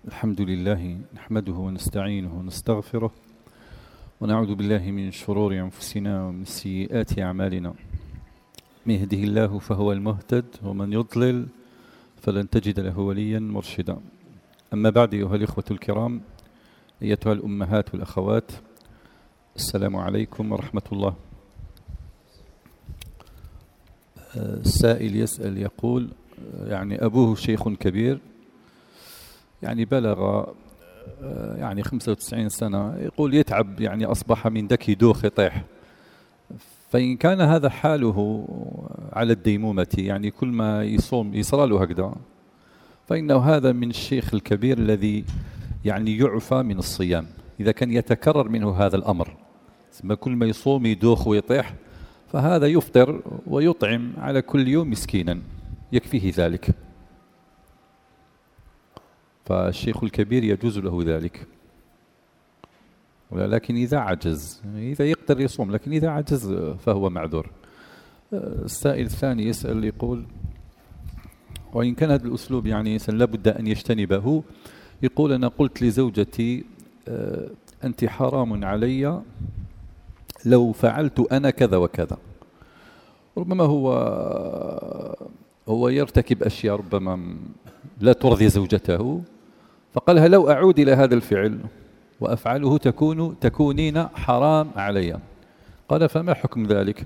الحمد لله نحمده ونستعينه ونستغفره ونعوذ بالله من شرور أنفسنا ومن سيئات أعمالنا. من يهده الله فهو المهتد ومن يضلل فلن تجد له وليا مرشدا. أما بعد، أيها الإخوة الكرام، أيتها الأمهات والأخوات، السلام عليكم ورحمة الله. السائل يسأل يقول: أبوه شيخ كبير، بلغ 95 سنة، يقول يتعب، أصبح من ذكي دوخ يطيح. فإن كان هذا حاله على الديمومة، كل ما يصوم يصرى له هكذا، فإنه هذا من الشيخ الكبير الذي يعفى من الصيام إذا كان يتكرر منه هذا الأمر. كل ما يصوم يدوخ ويطيح، فهذا يفطر ويطعم على كل يوم مسكينا يكفيه ذلك. فالشيخ الكبير يجوز له ذلك، ولكن إذا عجز، إذا يقدر يصوم، لكن إذا عجز فهو معذور. السائل الثاني يسأل يقول: وإن كان هذا الأسلوب لابد أن يجتنبه. يقول: أنا قلت لزوجتي أنت حرام علي لو فعلت أنا كذا وكذا. ربما هو يرتكب أشياء ربما لا ترضي زوجته، فقالها: لو أعود إلى هذا الفعل وأفعله تكونين حرام علي. قال: فما حكم ذلك؟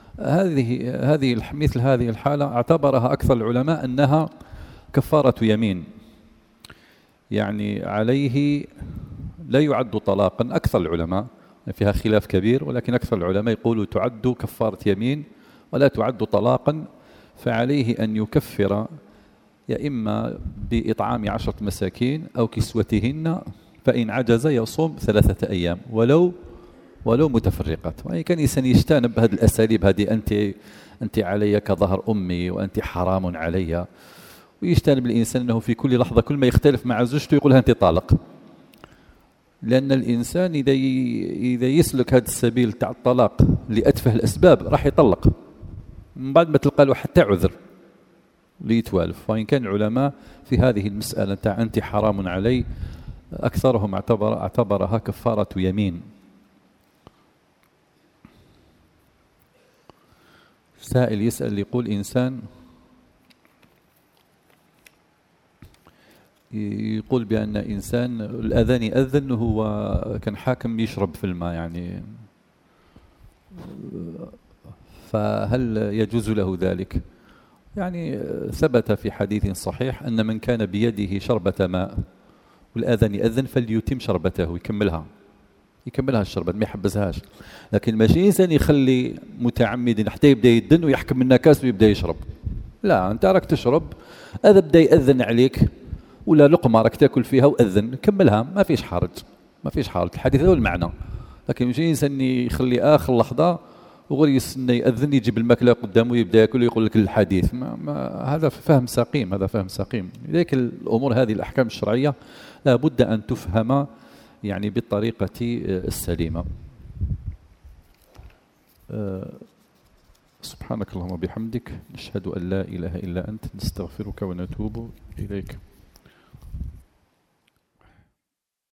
مثل هذه الحالة اعتبرها أكثر العلماء أنها كفارة يمين، عليه لا يعد طلاقا. أكثر العلماء، فيها خلاف كبير، ولكن أكثر العلماء يقولوا تعد كفارة يمين ولا تعد طلاقا. فعليه أن يكفر يا إما بإطعام 10 مساكين أو كسوتهن، فإن عجز يصوم 3 أيام ولو متفرقات. وإن كان إنسان يجتنب هذه الأساليب، هذه أنت علي كظهر أمي وأنت حرام علي، ويجتنب الإنسان أنه في كل لحظة كل ما يختلف مع زوجته يقولها أنت طالق. لأن الإنسان إذا يسلك هذا السبيل تاع الطلاق لأتفه الأسباب راح يطلق من بعد ما تلقى له حتى عذر ليتوالف. وإن كان العلماء في هذه المسألة تاع أنت حرام علي أكثرهم اعتبرها كفارة يمين. سائل يسأل يقول: إنسان يقول بأن إنسان الأذان يأذن وهو كان حاكم يشرب في الماء، فهل يجوز له ذلك؟ ثبت في حديث صحيح أن من كان بيده شربة ماء والآذان يأذن فليتم شربته، يكملها الشربة، ما يحبسهاش. لكن ماشي إنسان يخلي متعمد حتى يبدأ يدن ويحكم من كاس ويبدأ يشرب. لا، أنت راك تشرب، هذا بدأ يأذن عليك ولا لقمة راك تاكل فيها وأذن، كملها، ما فيش حرج. الحديث هو المعنى. لكن ماشي إنسان يخلي آخر لحظة وغير يستنى يأذن يجيب الماكلة قدامه ويبدأ ياكل ويقول لك الحديث. هذا فهم سقيم. لذلك الأمور هذه الأحكام الشرعية لا بد أن تفهم بالطريقة السليمة. سبحانك اللهم وبحمدك، نشهد أن لا إله إلا أنت، نستغفرك ونتوب إليك.